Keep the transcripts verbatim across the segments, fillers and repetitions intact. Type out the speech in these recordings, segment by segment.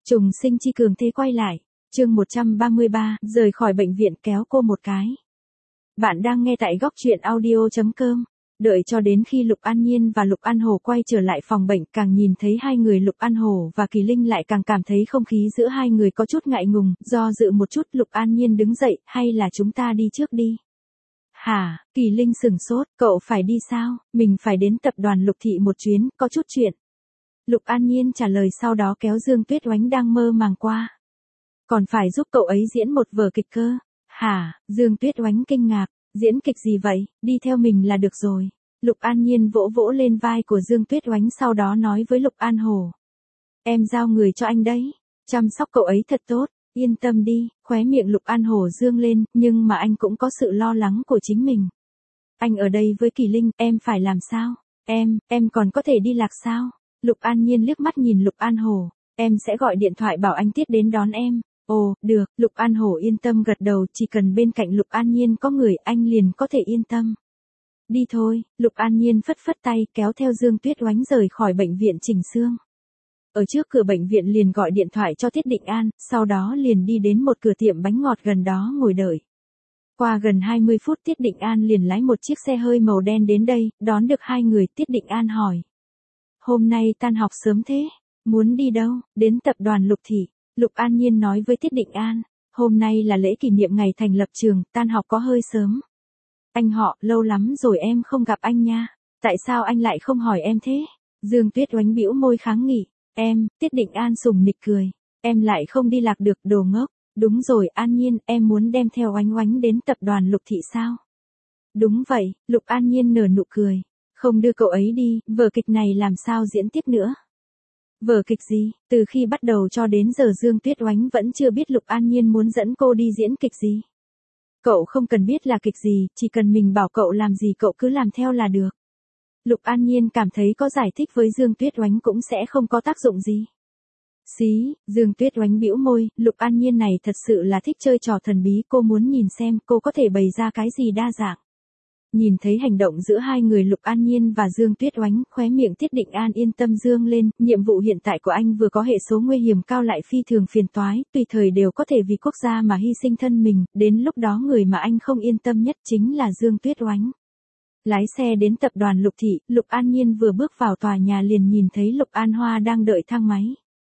Trùng sinh chi cường thế quay lại. Chương một trăm ba mươi ba, rời khỏi bệnh viện kéo cô một cái. Bạn đang nghe tại góc truyện audio chấm com. Đợi cho đến khi Lục An Nhiên và Lục An Hồ quay trở lại phòng bệnh, càng nhìn thấy hai người Lục An Hồ và Kỳ Linh lại càng cảm thấy không khí giữa hai người có chút ngại ngùng, do dự một chút Lục An Nhiên đứng dậy, hay là chúng ta đi trước đi. Hả, Kỳ Linh sừng sốt, cậu phải đi sao, mình phải đến tập đoàn Lục Thị một chuyến, có chút chuyện. Lục An Nhiên trả lời sau đó kéo Dương Tuyết Oánh đang mơ màng qua. Còn phải giúp cậu ấy diễn một vở kịch cơ. Hả, Dương Tuyết Oánh kinh ngạc, diễn kịch gì vậy, đi theo mình là được rồi. Lục An Nhiên vỗ vỗ lên vai của Dương Tuyết Oánh sau đó nói với Lục An Hồ. Em giao người cho anh đấy, chăm sóc cậu ấy thật tốt, yên tâm đi, khóe miệng Lục An Hồ dương lên, nhưng mà anh cũng có sự lo lắng của chính mình. Anh ở đây với Kỳ Linh, em phải làm sao? Em, em còn có thể đi lạc sao? Lục An Nhiên liếc mắt nhìn Lục An Hồ, em sẽ gọi điện thoại bảo anh Tiết đến đón em. Ồ, được, Lục An Hồ yên tâm gật đầu, chỉ cần bên cạnh Lục An Nhiên có người anh liền có thể yên tâm. Đi thôi, Lục An Nhiên phất phất tay kéo theo Dương Tuyết Oánh rời khỏi bệnh viện Trình Xương. Ở trước cửa bệnh viện liền gọi điện thoại cho Tiết Định An, sau đó liền đi đến một cửa tiệm bánh ngọt gần đó ngồi đợi. Qua gần hai mươi phút Tiết Định An liền lái một chiếc xe hơi màu đen đến đây, đón được hai người. Tiết Định An hỏi. Hôm nay tan học sớm thế, muốn đi đâu? Đến tập đoàn Lục Thị. Lục An Nhiên nói với Tiết Định An, hôm nay là lễ kỷ niệm ngày thành lập trường, tan học có hơi sớm. Anh họ, lâu lắm rồi em không gặp anh nha, tại sao anh lại không hỏi em thế? Dương Tuyết Oánh bĩu môi kháng nghị, em, Tiết Định An sùng nịch cười, em lại không đi lạc được, đồ ngốc. Đúng rồi An Nhiên, em muốn đem theo Oánh Oánh đến tập đoàn Lục Thị sao? Đúng vậy, Lục An Nhiên nở nụ cười, không đưa cậu ấy đi, vở kịch này làm sao diễn tiếp nữa? Vở kịch gì, từ khi bắt đầu cho đến giờ Dương Tuyết Oánh vẫn chưa biết Lục An Nhiên muốn dẫn cô đi diễn kịch gì. Cậu không cần biết là kịch gì, chỉ cần mình bảo cậu làm gì cậu cứ làm theo là được. Lục An Nhiên cảm thấy có giải thích với Dương Tuyết Oánh cũng sẽ không có tác dụng gì. Xí, Dương Tuyết Oánh bĩu môi, Lục An Nhiên này thật sự là thích chơi trò thần bí, cô muốn nhìn xem cô có thể bày ra cái gì đa dạng. Nhìn thấy hành động giữa hai người Lục An Nhiên và Dương Tuyết Oánh, khóe miệng Tiết Định An yên tâm dương lên, nhiệm vụ hiện tại của anh vừa có hệ số nguy hiểm cao lại phi thường phiền toái, tùy thời đều có thể vì quốc gia mà hy sinh thân mình, đến lúc đó người mà anh không yên tâm nhất chính là Dương Tuyết Oánh. Lái xe đến tập đoàn Lục Thị, Lục An Nhiên vừa bước vào tòa nhà liền nhìn thấy Lục An Hoa đang đợi thang máy.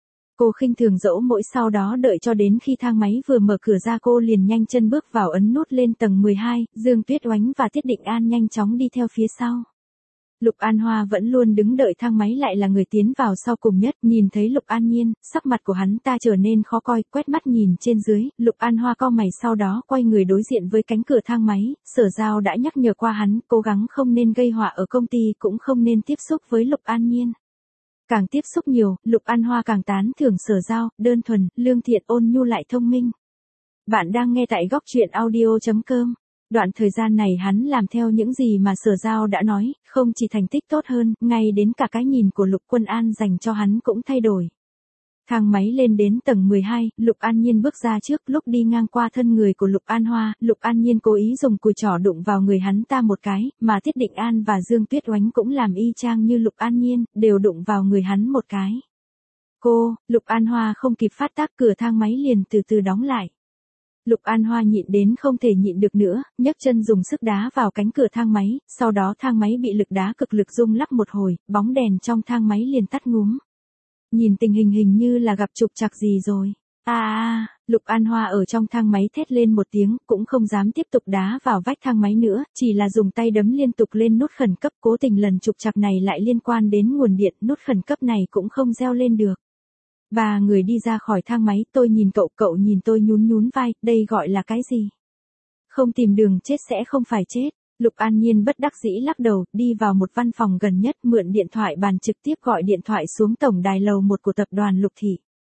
Cô khinh thường dỗ mỗi sau đó đợi cho đến khi thang máy vừa mở cửa ra cô liền nhanh chân bước vào ấn nút lên tầng mười hai, Dương Tuyết Oánh và Tiết Định An nhanh chóng đi theo phía sau. Lục An Hoa vẫn luôn đứng đợi thang máy lại là người tiến vào sau cùng nhất, nhìn thấy Lục An Nhiên, sắc mặt của hắn ta trở nên khó coi, quét mắt nhìn trên dưới, Lục An Hoa cau mày sau đó quay người đối diện với cánh cửa thang máy, Sở Giao đã nhắc nhở qua hắn, cố gắng không nên gây họa ở công ty cũng không nên tiếp xúc với Lục An Nhiên. Càng tiếp xúc nhiều, Lục An Hoa càng tán thưởng Sở Giao, đơn thuần, lương thiện, ôn nhu lại thông minh. Bạn đang nghe tại góc truyện audio chấm com. Đoạn thời gian này hắn làm theo những gì mà Sở Giao đã nói, không chỉ thành tích tốt hơn, ngay đến cả cái nhìn của Lục Quân An dành cho hắn cũng thay đổi. Thang máy lên đến tầng mười hai, Lục An Nhiên bước ra trước, lúc đi ngang qua thân người của Lục An Hoa, Lục An Nhiên cố ý dùng cùi trỏ đụng vào người hắn ta một cái, mà Tiết Định An và Dương Tuyết Oánh cũng làm y chang như Lục An Nhiên, đều đụng vào người hắn một cái. Cô, Lục An Hoa không kịp phát tác, cửa thang máy liền từ từ đóng lại. Lục An Hoa nhịn đến không thể nhịn được nữa, nhấc chân dùng sức đá vào cánh cửa thang máy, sau đó thang máy bị lực đá cực lực rung lắc một hồi, bóng đèn trong thang máy liền tắt ngúm. Nhìn tình hình hình như là gặp trục trặc gì rồi. À à, Lục An Hoa ở trong thang máy thét lên một tiếng, cũng không dám tiếp tục đá vào vách thang máy nữa, chỉ là dùng tay đấm liên tục lên nút khẩn cấp, cố tình lần trục trặc này lại liên quan đến nguồn điện, nút khẩn cấp này cũng không reo lên được. Ba người đi ra khỏi thang máy, tôi nhìn cậu, cậu nhìn tôi nhún nhún vai, đây gọi là cái gì? Không tìm đường chết sẽ không phải chết. Lục An Nhiên bất đắc dĩ lắc đầu, đi vào một văn phòng gần nhất, mượn điện thoại bàn trực tiếp gọi điện thoại xuống tổng đài lầu một của tập đoàn Lục Thị.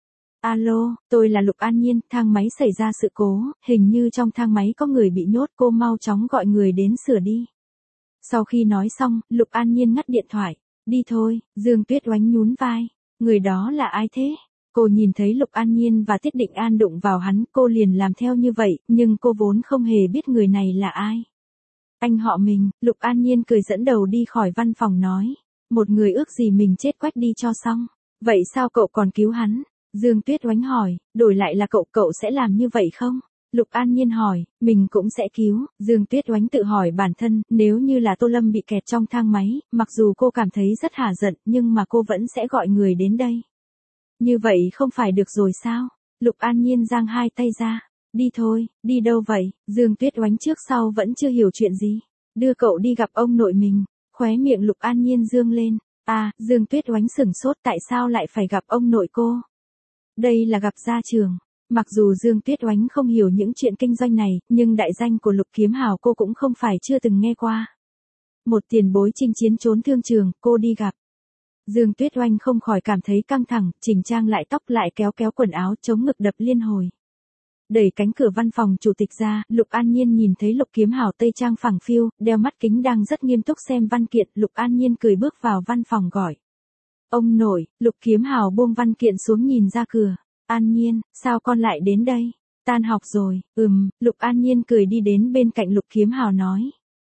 Alo, tôi là Lục An Nhiên, thang máy xảy ra sự cố, hình như trong thang máy có người bị nhốt, cô mau chóng gọi người đến sửa đi. Sau khi nói xong, Lục An Nhiên ngắt điện thoại, đi thôi, Dương Tuyết Oánh nhún vai, người đó là ai thế? Cô nhìn thấy Lục An Nhiên và Tiết Định An đụng vào hắn, cô liền làm theo như vậy, nhưng cô vốn không hề biết người này là ai. Anh họ mình, Lục An Nhiên cười dẫn đầu đi khỏi văn phòng nói. Một người ước gì mình chết quách đi cho xong. Vậy sao cậu còn cứu hắn? Dương Tuyết Oánh hỏi, đổi lại là cậu, cậu sẽ làm như vậy không? Lục An Nhiên hỏi, mình cũng sẽ cứu. Dương Tuyết Oánh tự hỏi bản thân, nếu như là Tô Lâm bị kẹt trong thang máy, mặc dù cô cảm thấy rất hả giận, nhưng mà cô vẫn sẽ gọi người đến đây. Như vậy không phải được rồi sao? Lục An Nhiên giang hai tay ra. Đi thôi, đi đâu vậy? Dương Tuyết Oánh trước sau vẫn chưa hiểu chuyện gì. Đưa cậu đi gặp ông nội mình. Khóe miệng Lục An Nhiên dương lên. À, Dương Tuyết Oánh sửng sốt, tại sao lại phải gặp ông nội cô? Đây là gặp gia trường. Mặc dù Dương Tuyết Oánh không hiểu những chuyện kinh doanh này, nhưng đại danh của Lục Kiếm Hào cô cũng không phải chưa từng nghe qua. Một tiền bối chinh chiến trốn thương trường, cô đi gặp. Dương Tuyết Oánh không khỏi cảm thấy căng thẳng, chỉnh trang lại tóc lại kéo kéo quần áo, chống ngực đập liên hồi. Đẩy cánh cửa văn phòng chủ tịch ra, Lục An Nhiên nhìn thấy Lục Kiếm Hào tây trang phẳng phiu, đeo mắt kính đang rất nghiêm túc xem văn kiện, Lục An Nhiên cười bước vào văn phòng gọi. Ông nội, Lục Kiếm Hào buông văn kiện xuống nhìn ra cửa. An Nhiên, sao con lại đến đây? Tan học rồi, ừm, Lục An Nhiên cười đi đến bên cạnh Lục Kiếm Hào nói.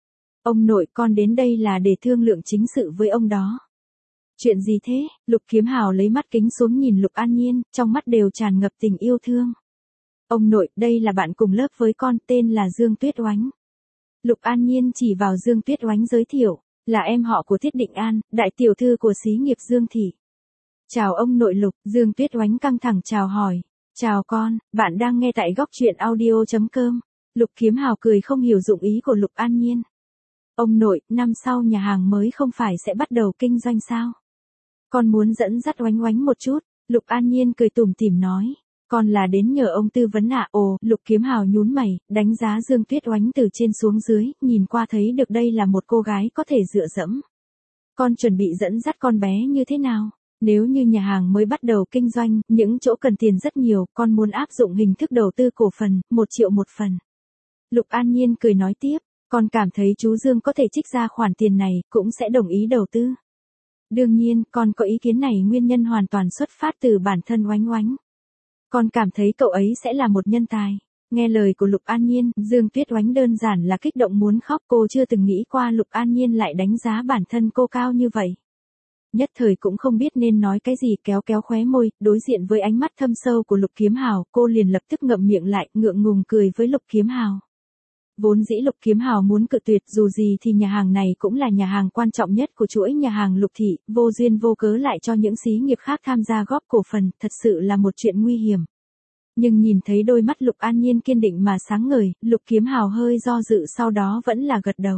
Ông nội, con đến đây là để thương lượng chính sự với ông đó. Chuyện gì thế? Lục Kiếm Hào lấy mắt kính xuống nhìn Lục An Nhiên, trong mắt đều tràn ngập tình yêu thương. Ông nội, đây là bạn cùng lớp với con, tên là Dương Tuyết Oánh. Lục An Nhiên chỉ vào Dương Tuyết Oánh giới thiệu, là em họ của Thiết Định An, đại tiểu thư của xí nghiệp Dương Thị. Chào ông nội Lục, Dương Tuyết Oánh căng thẳng chào hỏi. Chào con, bạn đang nghe tại góc truyện audio chấm com. Lục Kiếm Hào cười không hiểu dụng ý của Lục An Nhiên. Ông nội, năm sau nhà hàng mới không phải sẽ bắt đầu kinh doanh sao? Con muốn dẫn dắt Oánh Oánh một chút. Lục An Nhiên cười tủm tỉm nói. Con là đến nhờ ông tư vấn ạ. À? Ồ, Lục Kiếm Hào nhún mày, đánh giá Dương Tuyết Oánh từ trên xuống dưới, nhìn qua thấy được đây là một cô gái có thể dựa dẫm. Con chuẩn bị dẫn dắt con bé như thế nào? Nếu như nhà hàng mới bắt đầu kinh doanh, những chỗ cần tiền rất nhiều, con muốn áp dụng hình thức đầu tư cổ phần, một triệu một phần. Lục An Nhiên cười nói tiếp, con cảm thấy chú Dương có thể trích ra khoản tiền này, cũng sẽ đồng ý đầu tư. Đương nhiên, con có ý kiến này nguyên nhân hoàn toàn xuất phát từ bản thân Oánh Oánh. Con cảm thấy cậu ấy sẽ là một nhân tài. Nghe lời của Lục An Nhiên, Dương Tuyết Oánh đơn giản là kích động muốn khóc, cô chưa từng nghĩ qua Lục An Nhiên lại đánh giá bản thân cô cao như vậy. Nhất thời cũng không biết nên nói cái gì, kéo kéo khóe môi, đối diện với ánh mắt thâm sâu của Lục Kiếm Hào, cô liền lập tức ngậm miệng lại, ngượng ngùng cười với Lục Kiếm Hào. Vốn dĩ Lục Kiếm Hào muốn cự tuyệt, dù gì thì nhà hàng này cũng là nhà hàng quan trọng nhất của chuỗi nhà hàng Lục Thị, vô duyên vô cớ lại cho những xí nghiệp khác tham gia góp cổ phần, thật sự là một chuyện nguy hiểm. Nhưng nhìn thấy đôi mắt Lục An Nhiên kiên định mà sáng ngời, Lục Kiếm Hào hơi do dự sau đó vẫn là gật đầu.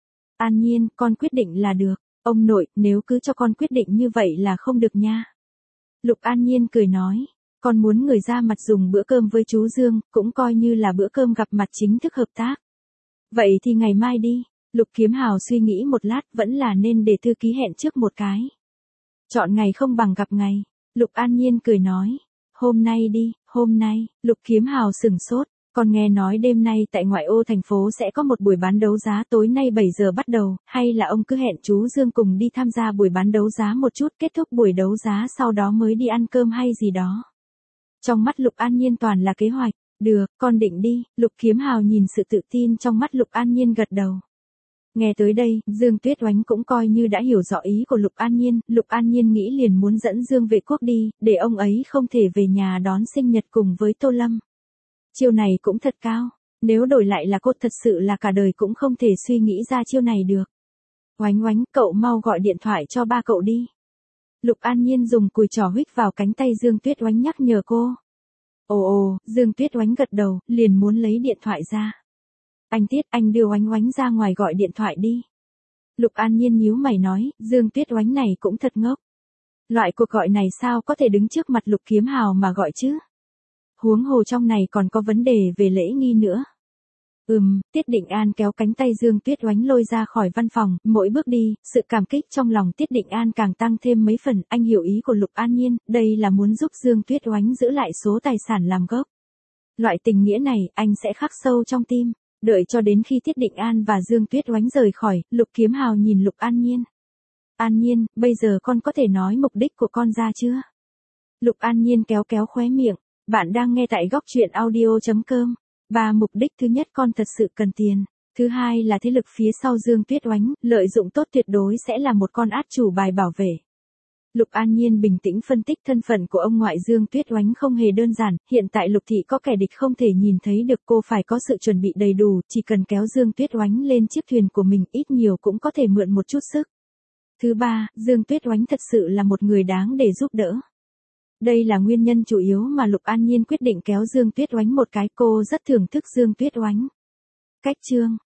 An Nhiên, con quyết định là được. Ông nội, nếu cứ cho con quyết định như vậy là không được nha. Lục An Nhiên cười nói, con muốn người ra mặt dùng bữa cơm với chú Dương, cũng coi như là bữa cơm gặp mặt chính thức hợp tác. Vậy thì ngày mai đi. Lục Kiếm Hào suy nghĩ một lát, vẫn là nên để thư ký hẹn trước một cái. Chọn ngày không bằng gặp ngày. Lục An Nhiên cười nói, hôm nay đi, hôm nay. Lục Kiếm Hào sửng sốt. Con nghe nói đêm nay tại ngoại ô thành phố sẽ có một buổi bán đấu giá, tối nay bảy giờ bắt đầu, hay là ông cứ hẹn chú Dương cùng đi tham gia buổi bán đấu giá một chút, kết thúc buổi đấu giá sau đó mới đi ăn cơm hay gì đó. Trong mắt Lục An Nhiên toàn là kế hoạch. Được, con định đi. Lục Kiếm Hào nhìn sự tự tin trong mắt Lục An Nhiên gật đầu. Nghe tới đây, Dương Tuyết Oánh cũng coi như đã hiểu rõ ý của Lục An Nhiên, Lục An Nhiên nghĩ liền muốn dẫn Dương Vệ Quốc đi, để ông ấy không thể về nhà đón sinh nhật cùng với Tô Lâm. Chiêu này cũng thật cao, nếu đổi lại là cô thật sự là cả đời cũng không thể suy nghĩ ra chiêu này được. Oánh Oánh, cậu mau gọi điện thoại cho ba cậu đi. Lục An Nhiên dùng cùi trỏ huých vào cánh tay Dương Tuyết Oánh nhắc nhở cô. Ồ ồ, Dương Tuyết Oánh gật đầu, liền muốn lấy điện thoại ra. Anh Tiết, anh đưa Oánh Oánh ra ngoài gọi điện thoại đi. Lục An Nhiên nhíu mày nói, Dương Tuyết Oánh này cũng thật ngốc. Loại cuộc gọi này sao có thể đứng trước mặt Lục Kiếm Hào mà gọi chứ? Huống hồ trong này còn có vấn đề về lễ nghi nữa. Ừm, Tiết Định An kéo cánh tay Dương Tuyết Oánh lôi ra khỏi văn phòng, mỗi bước đi, sự cảm kích trong lòng Tiết Định An càng tăng thêm mấy phần, anh hiểu ý của Lục An Nhiên, đây là muốn giúp Dương Tuyết Oánh giữ lại số tài sản làm gốc. Loại tình nghĩa này, anh sẽ khắc sâu trong tim, đợi cho đến khi Tiết Định An và Dương Tuyết Oánh rời khỏi, Lục Kiếm Hào nhìn Lục An Nhiên. An Nhiên, bây giờ con có thể nói mục đích của con ra chưa? Lục An Nhiên kéo kéo khóe miệng, bạn đang nghe tại góc truyện audio chấm com. Ba mục đích thứ nhất con thật sự cần tiền. Thứ hai là thế lực phía sau Dương Tuyết Oánh, lợi dụng tốt tuyệt đối sẽ là một con át chủ bài bảo vệ. Lục An Nhiên bình tĩnh phân tích thân phận của ông ngoại Dương Tuyết Oánh không hề đơn giản, hiện tại Lục Thị có kẻ địch không thể nhìn thấy được, cô phải có sự chuẩn bị đầy đủ, chỉ cần kéo Dương Tuyết Oánh lên chiếc thuyền của mình ít nhiều cũng có thể mượn một chút sức. Thứ ba, Dương Tuyết Oánh thật sự là một người đáng để giúp đỡ. Đây là nguyên nhân chủ yếu mà Lục An Nhiên quyết định kéo Dương Tuyết Oánh một cái, cô rất thưởng thức Dương Tuyết Oánh. Cách chương